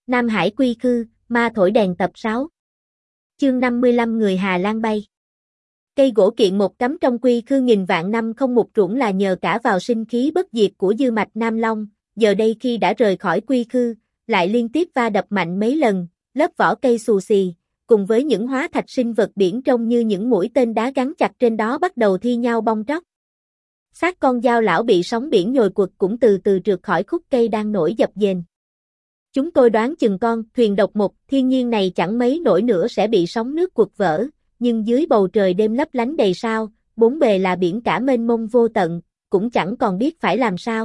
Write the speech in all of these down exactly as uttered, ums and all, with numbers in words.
Nam Hải quy khư, ma thổi đèn tập sáu. Chương năm mươi lăm người Hà Lan bay. Cây gỗ kiện một cắm trong quy khư nghìn vạn năm không một rủng là nhờ cả vào sinh khí bất diệt của dư mạch Nam Long, giờ đây khi đã rời khỏi quy khư, lại liên tiếp va đập mạnh mấy lần, lớp vỏ cây xù xì, cùng với những hóa thạch sinh vật biển trông như những mũi tên đá gắn chặt trên đó bắt đầu thi nhau bong tróc. Xác con dao lão bị sóng biển nhồi quật cũng từ từ trượt khỏi khúc cây đang nổi dập dềnh. Chúng tôi đoán chừng con thuyền độc mộc thiên nhiên này chẳng mấy nổi nữa sẽ bị sóng nước quật vỡ, nhưng dưới bầu trời đêm lấp lánh đầy sao, bốn bề là biển cả mênh mông vô tận, cũng chẳng còn biết phải làm sao.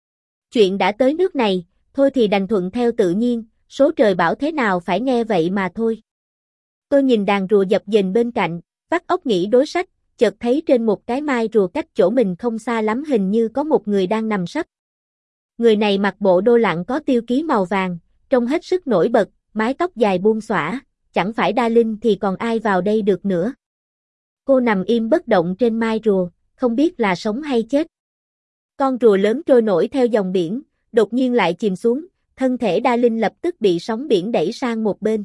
Chuyện đã tới nước này, thôi thì đành thuận theo tự nhiên, số trời bảo thế nào phải nghe vậy mà thôi. Tôi nhìn đàn rùa dập dềnh bên cạnh, vắt óc nghĩ đối sách, chợt thấy trên một cái mai rùa cách chỗ mình không xa lắm hình như có một người đang nằm sấp. Người này mặc bộ đô lặng có tiêu ký màu vàng, trông hết sức nổi bật, mái tóc dài buông xõa, chẳng phải Đa Linh thì còn ai vào đây được nữa. Cô nằm im bất động trên mai rùa, không biết là sống hay chết. Con rùa lớn trôi nổi theo dòng biển, đột nhiên lại chìm xuống, thân thể Đa Linh lập tức bị sóng biển đẩy sang một bên.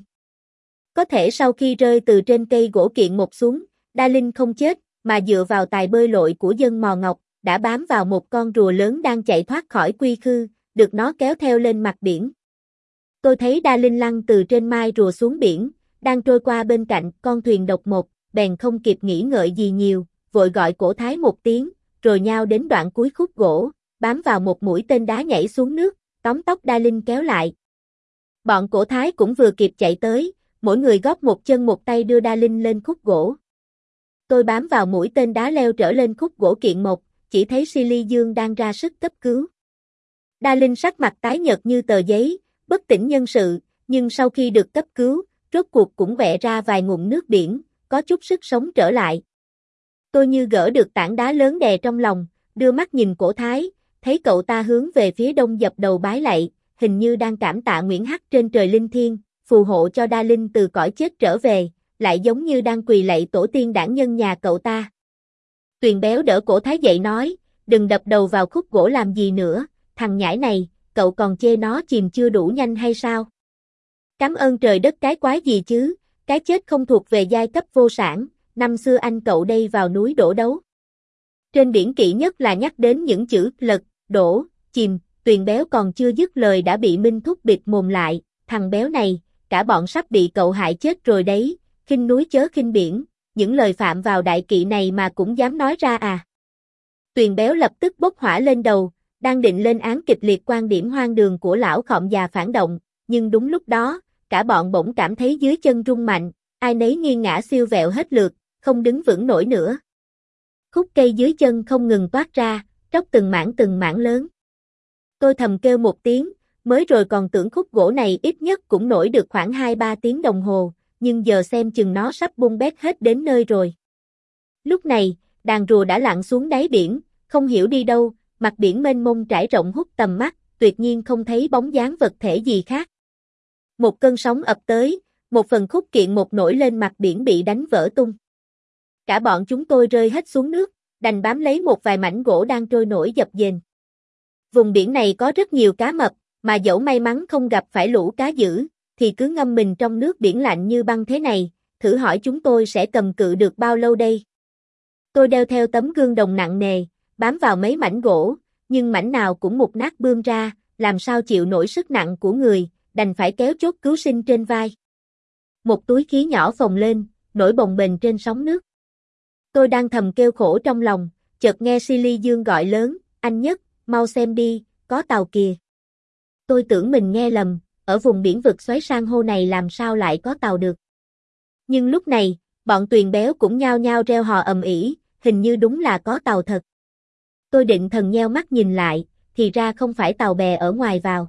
Có thể sau khi rơi từ trên cây gỗ kiện một xuống, Đa Linh không chết, mà dựa vào tài bơi lội của dân Mò Ngọc, đã bám vào một con rùa lớn đang chạy thoát khỏi quy khư, được nó kéo theo lên mặt biển. Tôi thấy Đa Linh lăn từ trên mai rùa xuống biển, đang trôi qua bên cạnh con thuyền độc mộc, bèn không kịp nghĩ ngợi gì nhiều, vội gọi Cổ Thái một tiếng, rồi nhao đến đoạn cuối khúc gỗ, bám vào một mũi tên đá nhảy xuống nước, tóm tóc Đa Linh kéo lại. Bọn Cổ Thái cũng vừa kịp chạy tới, mỗi người góp một chân một tay đưa Đa Linh lên khúc gỗ. Tôi bám vào mũi tên đá leo trở lên khúc gỗ kiện mộc, chỉ thấy Silly Dương đang ra sức cấp cứu. Đa Linh sắc mặt tái nhợt như tờ giấy, bất tỉnh nhân sự, nhưng sau khi được cấp cứu, rốt cuộc cũng vẹ ra vài ngụm nước biển, có chút sức sống trở lại. Tôi như gỡ được tảng đá lớn đè trong lòng, đưa mắt nhìn Cổ Thái, thấy cậu ta hướng về phía đông dập đầu bái lạy, hình như đang cảm tạ Nguyễn Hắc trên trời linh thiêng, phù hộ cho Đa Linh từ cõi chết trở về, lại giống như đang quỳ lạy tổ tiên đản nhân nhà cậu ta. Tuyền Béo đỡ Cổ Thái dậy nói, đừng đập đầu vào khúc gỗ làm gì nữa, thằng nhãi này, cậu còn chê nó chìm chưa đủ nhanh hay sao? Cảm ơn trời đất cái quái gì chứ, cái chết không thuộc về giai cấp vô sản, năm xưa anh cậu đây vào núi đổ đấu. Trên biển kỵ nhất là nhắc đến những chữ lật, đổ, chìm, Tuyền Béo còn chưa dứt lời đã bị Minh Thúc bịt mồm lại, thằng béo này, cả bọn sắp bị cậu hại chết rồi đấy, khinh núi chớ khinh biển, những lời phạm vào đại kỵ này mà cũng dám nói ra à. Tuyền Béo lập tức bốc hỏa lên đầu, đang định lên án kịch liệt quan điểm hoang đường của lão khọm già phản động, nhưng đúng lúc đó, cả bọn bỗng cảm thấy dưới chân rung mạnh, ai nấy nghiêng ngã siêu vẹo hết lượt, không đứng vững nổi nữa. Khúc cây dưới chân không ngừng toát ra, tróc từng mảng từng mảng lớn. Tôi thầm kêu một tiếng, mới rồi còn tưởng khúc gỗ này ít nhất cũng nổi được khoảng hai ba tiếng đồng hồ, nhưng giờ xem chừng nó sắp bung bét hết đến nơi rồi. Lúc này, đàn rùa đã lặn xuống đáy biển, không hiểu đi đâu, mặt biển mênh mông trải rộng hút tầm mắt, tuyệt nhiên không thấy bóng dáng vật thể gì khác. Một cơn sóng ập tới, một phần khúc kiện một nổi lên mặt biển bị đánh vỡ tung. Cả bọn chúng tôi rơi hết xuống nước, đành bám lấy một vài mảnh gỗ đang trôi nổi dập dềnh. Vùng biển này có rất nhiều cá mập, mà dẫu may mắn không gặp phải lũ cá dữ, thì cứ ngâm mình trong nước biển lạnh như băng thế này, thử hỏi chúng tôi sẽ cầm cự được bao lâu đây? Tôi đeo theo tấm gương đồng nặng nề, bám vào mấy mảnh gỗ, nhưng mảnh nào cũng mục nát bươm ra, làm sao chịu nổi sức nặng của người, đành phải kéo chốt cứu sinh trên vai. Một túi khí nhỏ phồng lên, nổi bồng bềnh trên sóng nước. Tôi đang thầm kêu khổ trong lòng, chợt nghe Silly Dương gọi lớn, anh Nhất, mau xem đi, có tàu kìa. Tôi tưởng mình nghe lầm, ở vùng biển vực xoáy san hô này làm sao lại có tàu được. Nhưng lúc này, bọn Tuyền Béo cũng nhao nhao reo hò ầm ĩ, hình như đúng là có tàu thật. Tôi định thần nheo mắt nhìn lại, thì ra không phải tàu bè ở ngoài vào.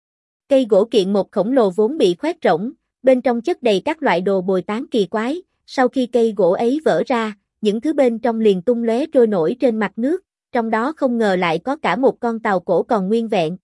Cây gỗ kiện một khổng lồ vốn bị khoét rỗng, bên trong chất đầy các loại đồ bồi tán kỳ quái, sau khi cây gỗ ấy vỡ ra, những thứ bên trong liền tung lóe trôi nổi trên mặt nước, trong đó không ngờ lại có cả một con tàu cổ còn nguyên vẹn.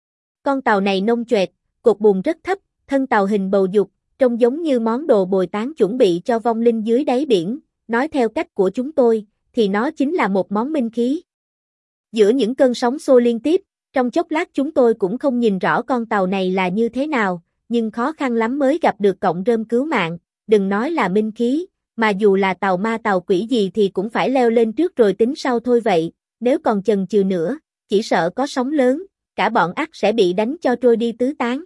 Con tàu này nông choẹt, cột buồm rất thấp, thân tàu hình bầu dục, trông giống như món đồ bồi tán chuẩn bị cho vong linh dưới đáy biển, nói theo cách của chúng tôi, thì nó chính là một món minh khí. Giữa những cơn sóng xô liên tiếp, trong chốc lát chúng tôi cũng không nhìn rõ con tàu này là như thế nào, nhưng khó khăn lắm mới gặp được cọng rơm cứu mạng, đừng nói là minh khí, mà dù là tàu ma tàu quỷ gì thì cũng phải leo lên trước rồi tính sau thôi vậy, nếu còn chần chừ nữa, chỉ sợ có sóng lớn, cả bọn ắt sẽ bị đánh cho trôi đi tứ tán.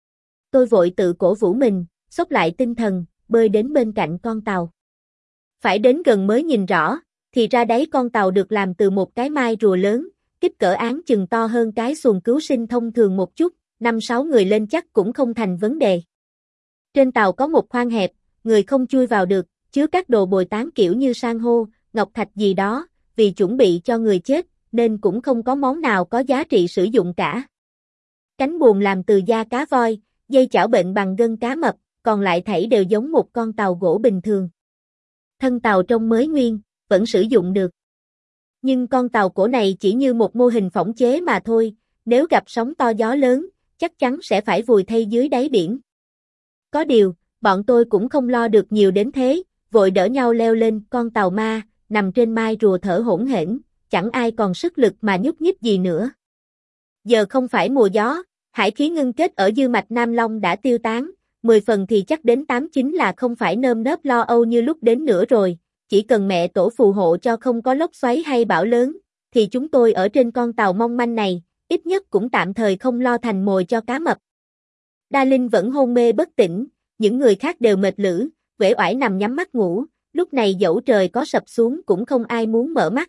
Tôi vội tự cổ vũ mình, xốc lại tinh thần, bơi đến bên cạnh con tàu. Phải đến gần mới nhìn rõ, thì ra đấy con tàu được làm từ một cái mai rùa lớn, kích cỡ áng chừng to hơn cái xuồng cứu sinh thông thường một chút, năm sáu người lên chắc cũng không thành vấn đề. Trên tàu có một khoang hẹp, người không chui vào được, chứa các đồ bồi tán kiểu như san hô, ngọc thạch gì đó, vì chuẩn bị cho người chết, nên cũng không có món nào có giá trị sử dụng cả. Cánh buồm làm từ da cá voi, dây chảo bệnh bằng gân cá mập, còn lại thảy đều giống một con tàu gỗ bình thường. Thân tàu trông mới nguyên, vẫn sử dụng được. Nhưng con tàu cổ này chỉ như một mô hình phỏng chế mà thôi, nếu gặp sóng to gió lớn, chắc chắn sẽ phải vùi thay dưới đáy biển. Có điều, bọn tôi cũng không lo được nhiều đến thế, vội đỡ nhau leo lên con tàu ma, nằm trên mai rùa thở hổn hển, chẳng ai còn sức lực mà nhúc nhích gì nữa. Giờ không phải mùa gió, hải khí ngưng kết ở dư mạch Nam Long đã tiêu tán, mười phần thì chắc đến tám chín là không phải nơm nớp lo âu như lúc đến nữa rồi, chỉ cần mẹ tổ phù hộ cho không có lốc xoáy hay bão lớn, thì chúng tôi ở trên con tàu mong manh này, ít nhất cũng tạm thời không lo thành mồi cho cá mập. Đa Linh vẫn hôn mê bất tỉnh, những người khác đều mệt lử, uể oải nằm nhắm mắt ngủ, lúc này dẫu trời có sập xuống cũng không ai muốn mở mắt.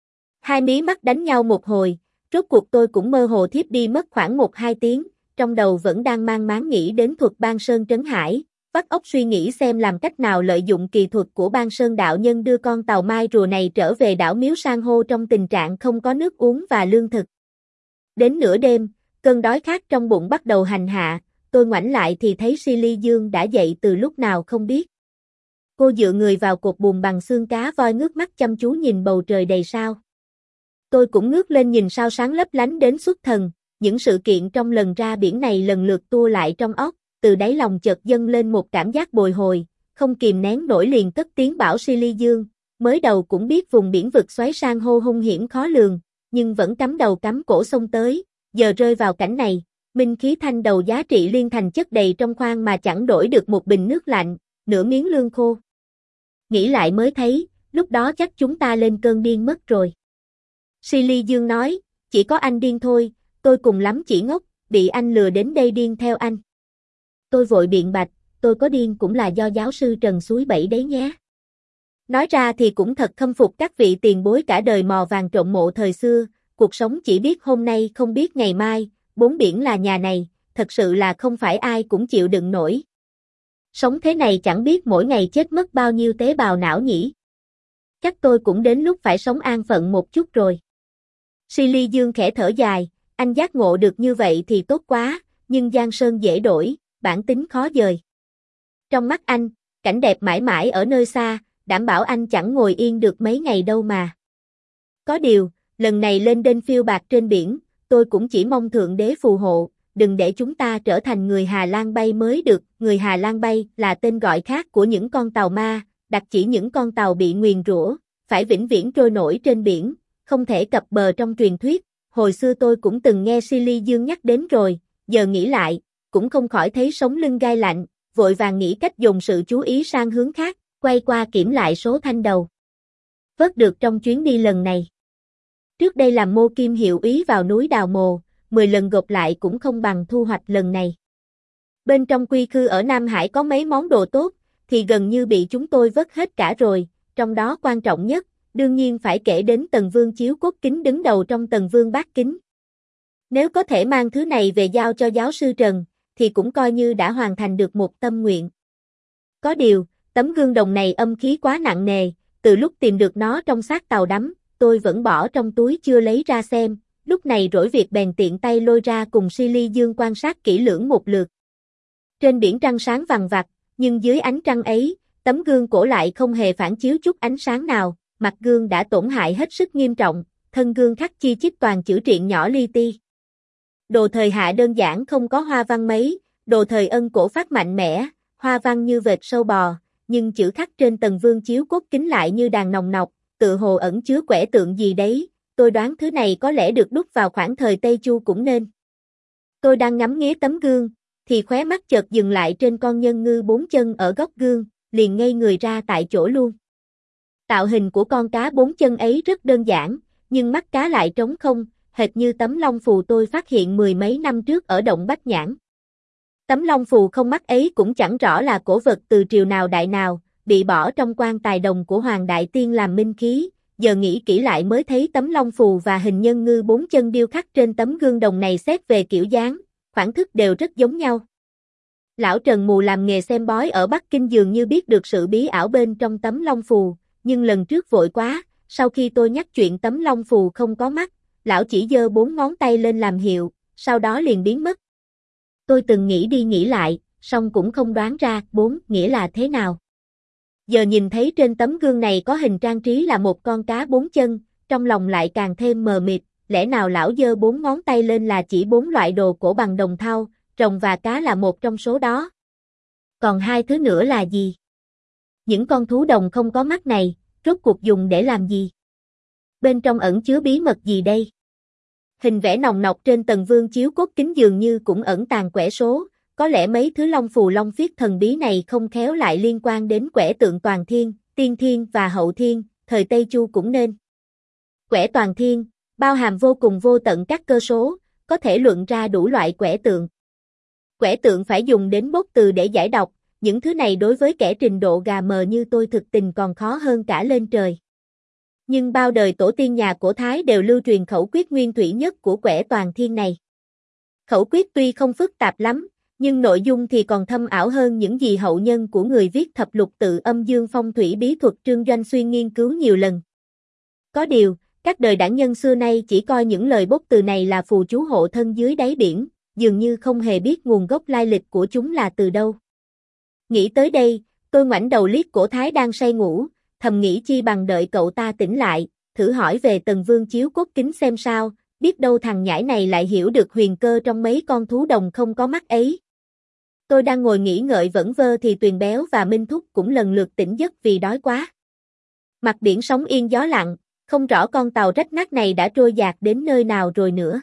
Hai mí mắt đánh nhau một hồi, rốt cuộc tôi cũng mơ hồ thiếp đi mất khoảng một hai tiếng, trong đầu vẫn đang mang máng nghĩ đến thuật Ban Sơn trấn hải, vắt óc suy nghĩ xem làm cách nào lợi dụng kỳ thuật của Ban Sơn đạo nhân đưa con tàu mai rùa này trở về đảo Miếu San hô trong tình trạng không có nước uống và lương thực. Đến nửa đêm, cơn đói khát trong bụng bắt đầu hành hạ, tôi ngoảnh lại thì thấy Silly Dương đã dậy từ lúc nào không biết. Cô dựa người vào cột buồm bằng xương cá voi ngước mắt chăm chú nhìn bầu trời đầy sao. Tôi cũng ngước lên nhìn sao sáng lấp lánh đến xuất thần, những sự kiện trong lần ra biển này lần lượt tua lại trong óc, từ đáy lòng chợt dâng lên một cảm giác bồi hồi, không kìm nén nổi liền cất tiếng bảo Silly Dương, mới đầu cũng biết vùng biển vực xoáy san hô hung hiểm khó lường, nhưng vẫn cắm đầu cắm cổ xông tới, giờ rơi vào cảnh này, minh khí thanh đầu giá trị liên thành chất đầy trong khoang mà chẳng đổi được một bình nước lạnh, nửa miếng lương khô. Nghĩ lại mới thấy, lúc đó chắc chúng ta lên cơn điên mất rồi. Silly Dương nói, chỉ có anh điên thôi, tôi cùng lắm chỉ ngốc, bị anh lừa đến đây điên theo anh. Tôi vội biện bạch, tôi có điên cũng là do giáo sư Trần suối bẫy đấy nhé. Nói ra thì cũng thật khâm phục các vị tiền bối cả đời mò vàng trộm mộ thời xưa, cuộc sống chỉ biết hôm nay không biết ngày mai, bốn biển là nhà này, thật sự là không phải ai cũng chịu đựng nổi. Sống thế này chẳng biết mỗi ngày chết mất bao nhiêu tế bào não nhỉ. Chắc tôi cũng đến lúc phải sống an phận một chút rồi. Silly Dương khẽ thở dài, anh giác ngộ được như vậy thì tốt quá, nhưng giang sơn dễ đổi, bản tính khó dời. Trong mắt anh, cảnh đẹp mãi mãi ở nơi xa, đảm bảo anh chẳng ngồi yên được mấy ngày đâu mà. Có điều, lần này lên đên phiêu bạc trên biển, tôi cũng chỉ mong Thượng Đế phù hộ, đừng để chúng ta trở thành người Hà Lan bay mới được. Người Hà Lan bay là tên gọi khác của những con tàu ma, đặc chỉ những con tàu bị nguyền rủa, phải vĩnh viễn trôi nổi trên biển, không thể cập bờ trong truyền thuyết. Hồi xưa tôi cũng từng nghe Silly Dương nhắc đến rồi, giờ nghĩ lại, cũng không khỏi thấy sống lưng gai lạnh, vội vàng nghĩ cách dồn sự chú ý sang hướng khác, quay qua kiểm lại số thanh đầu vớt được trong chuyến đi lần này. Trước đây làm mô kim hiệu úy vào núi đào mồ, mười lần gộp lại cũng không bằng thu hoạch lần này. Bên trong quy khư ở Nam Hải có mấy món đồ tốt, thì gần như bị chúng tôi vớt hết cả rồi, trong đó quan trọng nhất, đương nhiên phải kể đến Tần Vương chiếu cốt kính đứng đầu trong Tần Vương bát kính. Nếu có thể mang thứ này về giao cho giáo sư Trần, thì cũng coi như đã hoàn thành được một tâm nguyện. Có điều, tấm gương đồng này âm khí quá nặng nề, từ lúc tìm được nó trong xác tàu đắm, tôi vẫn bỏ trong túi chưa lấy ra xem, lúc này rỗi việc bèn tiện tay lôi ra cùng Silly Dương quan sát kỹ lưỡng một lượt. Trên biển trăng sáng vằng vặc, nhưng dưới ánh trăng ấy, tấm gương cổ lại không hề phản chiếu chút ánh sáng nào, mặt gương đã tổn hại hết sức nghiêm trọng, thân gương khắc chi chít toàn chữ triện nhỏ li ti. Đồ thời Hạ đơn giản không có hoa văn mấy, đồ thời Ân cổ phát mạnh mẽ, hoa văn như vệt sâu bò, nhưng chữ khắc trên Tần Vương chiếu cốt kính lại như đàn nòng nọc, tự hồ ẩn chứa quẻ tượng gì đấy, tôi đoán thứ này có lẽ được đúc vào khoảng thời Tây Chu cũng nên. Tôi đang ngắm nghía tấm gương, thì khóe mắt chợt dừng lại trên con nhân ngư bốn chân ở góc gương, liền ngây người ra tại chỗ luôn. Tạo hình của con cá bốn chân ấy rất đơn giản, nhưng mắt cá lại trống không, hệt như tấm long phù tôi phát hiện mười mấy năm trước ở động Bách Nhãn. Tấm long phù không mắt ấy cũng chẳng rõ là cổ vật từ triều nào đại nào, bị bỏ trong quan tài đồng của Hoàng Đại Tiên làm minh khí, giờ nghĩ kỹ lại mới thấy tấm long phù và hình nhân ngư bốn chân điêu khắc trên tấm gương đồng này xét về kiểu dáng, khoản thức đều rất giống nhau. Lão Trần Mù làm nghề xem bói ở Bắc Kinh dường như biết được sự bí ảo bên trong tấm long phù, nhưng lần trước vội quá, sau khi tôi nhắc chuyện tấm long phù không có mắt, lão chỉ giơ bốn ngón tay lên làm hiệu, sau đó liền biến mất. Tôi từng nghĩ đi nghĩ lại, song cũng không đoán ra bốn nghĩa là thế nào. Giờ nhìn thấy trên tấm gương này có hình trang trí là một con cá bốn chân, trong lòng lại càng thêm mờ mịt, lẽ nào lão giơ bốn ngón tay lên là chỉ bốn loại đồ cổ bằng đồng thau, rồng và cá là một trong số đó. Còn hai thứ nữa là gì? Những con thú đồng không có mắt này, rốt cuộc dùng để làm gì? Bên trong ẩn chứa bí mật gì đây? Hình vẽ nòng nọc trên tầng vương chiếu cốt kính dường như cũng ẩn tàng quẻ số, có lẽ mấy thứ long phù long phiết thần bí này không khéo lại liên quan đến quẻ tượng Toàn Thiên, Tiên Thiên và Hậu Thiên, thời Tây Chu cũng nên. Quẻ Toàn Thiên, bao hàm vô cùng vô tận các cơ số, có thể luận ra đủ loại quẻ tượng. Quẻ tượng phải dùng đến bốc từ để giải đọc, những thứ này đối với kẻ trình độ gà mờ như tôi thực tình còn khó hơn cả lên trời. Nhưng bao đời tổ tiên nhà cổ Thái đều lưu truyền khẩu quyết nguyên thủy nhất của quẻ Toàn Thiên này. Khẩu quyết tuy không phức tạp lắm, nhưng nội dung thì còn thâm ảo hơn những gì hậu nhân của người viết thập lục tự âm dương phong thủy bí thuật Trương Doanh Xuyên nghiên cứu nhiều lần. Có điều, các đời đảng nhân xưa nay chỉ coi những lời bốc từ này là phù chú hộ thân dưới đáy biển, dường như không hề biết nguồn gốc lai lịch của chúng là từ đâu. Nghĩ tới đây, tôi ngoảnh đầu liếc cổ Thái đang say ngủ, thầm nghĩ chi bằng đợi cậu ta tỉnh lại, thử hỏi về tầng vương chiếu cốt kính xem sao, biết đâu thằng nhãi này lại hiểu được huyền cơ trong mấy con thú đồng không có mắt ấy. Tôi đang ngồi nghĩ ngợi vẩn vơ thì Tuyền Béo và Minh Thúc cũng lần lượt tỉnh giấc vì đói quá. Mặt biển sóng yên gió lặng, không rõ con tàu rách nát này đã trôi dạt đến nơi nào rồi nữa.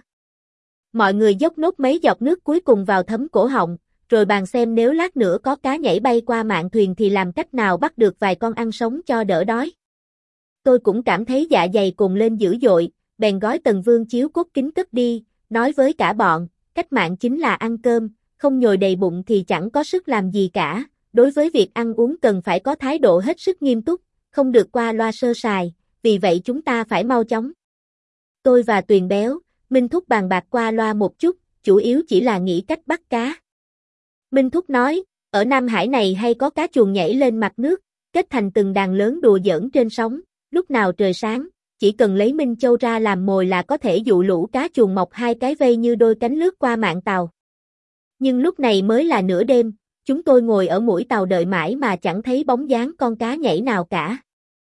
Mọi người dốc nốt mấy giọt nước cuối cùng vào thấm cổ họng, rồi bàn xem nếu lát nữa có cá nhảy bay qua mạn thuyền thì làm cách nào bắt được vài con ăn sống cho đỡ đói. Tôi cũng cảm thấy dạ dày cồn lên dữ dội, bèn gói tầng vương chiếu cốt kính cất đi, nói với cả bọn, cách mạng chính là ăn cơm, không nhồi đầy bụng thì chẳng có sức làm gì cả, đối với việc ăn uống cần phải có thái độ hết sức nghiêm túc, không được qua loa sơ sài, vì vậy chúng ta phải mau chóng. Tôi và Tuyền Béo, Minh Thúc bàn bạc qua loa một chút, chủ yếu chỉ là nghĩ cách bắt cá. Minh Thúc nói, ở Nam Hải này hay có cá chuồn nhảy lên mặt nước, kết thành từng đàn lớn đùa giỡn trên sóng, lúc nào trời sáng, chỉ cần lấy Minh Châu ra làm mồi là có thể dụ lũ cá chuồn mọc hai cái vây như đôi cánh lướt qua mạn tàu. Nhưng lúc này mới là nửa đêm, chúng tôi ngồi ở mũi tàu đợi mãi mà chẳng thấy bóng dáng con cá nhảy nào cả.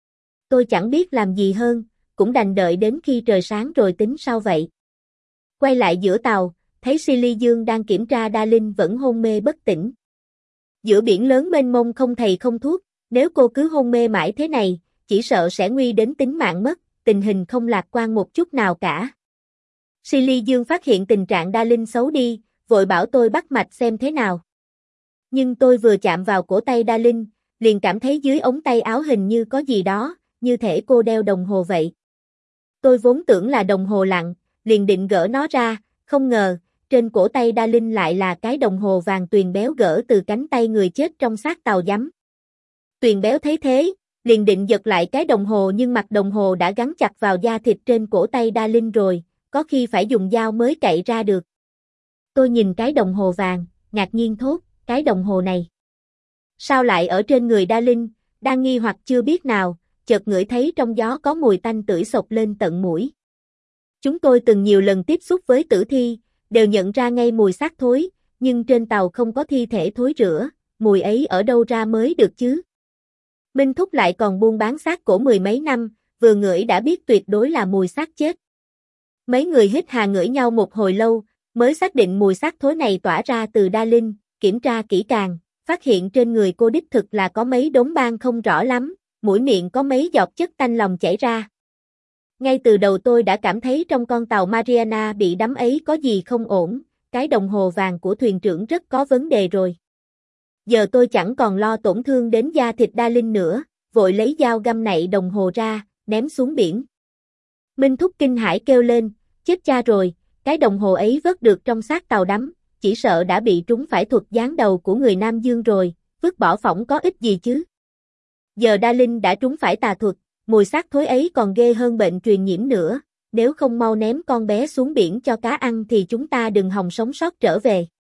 Tôi chẳng biết làm gì hơn, cũng đành đợi đến khi trời sáng rồi tính sao vậy. Quay lại giữa tàu, thấy Silly Dương đang kiểm tra Đa Linh vẫn hôn mê bất tỉnh. Giữa biển lớn mênh mông không thầy không thuốc, nếu cô cứ hôn mê mãi thế này, chỉ sợ sẽ nguy đến tính mạng mất, tình hình không lạc quan một chút nào cả. Silly Dương phát hiện tình trạng Đa Linh xấu đi, vội bảo tôi bắt mạch xem thế nào. Nhưng tôi vừa chạm vào cổ tay Đa Linh, liền cảm thấy dưới ống tay áo hình như có gì đó, như thể cô đeo đồng hồ vậy. Tôi vốn tưởng là đồng hồ lặng, liền định gỡ nó ra, không ngờ, trên cổ tay Đa Linh lại là cái đồng hồ vàng Tuyền Béo gỡ từ cánh tay người chết trong xác tàu giắm. Tuyền Béo thấy thế, liền định giật lại cái đồng hồ nhưng mặt đồng hồ đã gắn chặt vào da thịt trên cổ tay Đa Linh rồi, có khi phải dùng dao mới cậy ra được. Tôi nhìn cái đồng hồ vàng, ngạc nhiên thốt, cái đồng hồ này sao lại ở trên người Đa Linh, đang nghi hoặc chưa biết nào, chợt ngửi thấy trong gió có mùi tanh tưởi xộc lên tận mũi. Chúng tôi từng nhiều lần tiếp xúc với tử thi, đều nhận ra ngay mùi xác thối, nhưng trên tàu không có thi thể thối rữa, mùi ấy ở đâu ra mới được chứ? Minh Thúc lại còn buôn bán xác cổ mười mấy năm, vừa ngửi đã biết tuyệt đối là mùi xác chết. Mấy người hít hà ngửi nhau một hồi lâu, mới xác định mùi xác thối này tỏa ra từ Đa Linh, kiểm tra kỹ càng, phát hiện trên người cô đích thực là có mấy đốm ban không rõ lắm, mũi miệng có mấy giọt chất tanh lòng chảy ra. Ngay từ đầu tôi đã cảm thấy trong con tàu Mariana bị đắm ấy có gì không ổn, cái đồng hồ vàng của thuyền trưởng rất có vấn đề rồi. Giờ tôi chẳng còn lo tổn thương đến da thịt Đa Linh nữa, vội lấy dao găm nạy đồng hồ ra, ném xuống biển. Minh Thúc kinh hãi kêu lên, chết cha rồi, cái đồng hồ ấy vớt được trong xác tàu đắm, chỉ sợ đã bị trúng phải thuật giáng đầu của người Nam Dương rồi, vứt bỏ phỏng có ích gì chứ. Giờ Đa Linh đã trúng phải tà thuật, mùi xác thối ấy còn ghê hơn bệnh truyền nhiễm nữa, nếu không mau ném con bé xuống biển cho cá ăn thì chúng ta đừng hòng sống sót trở về.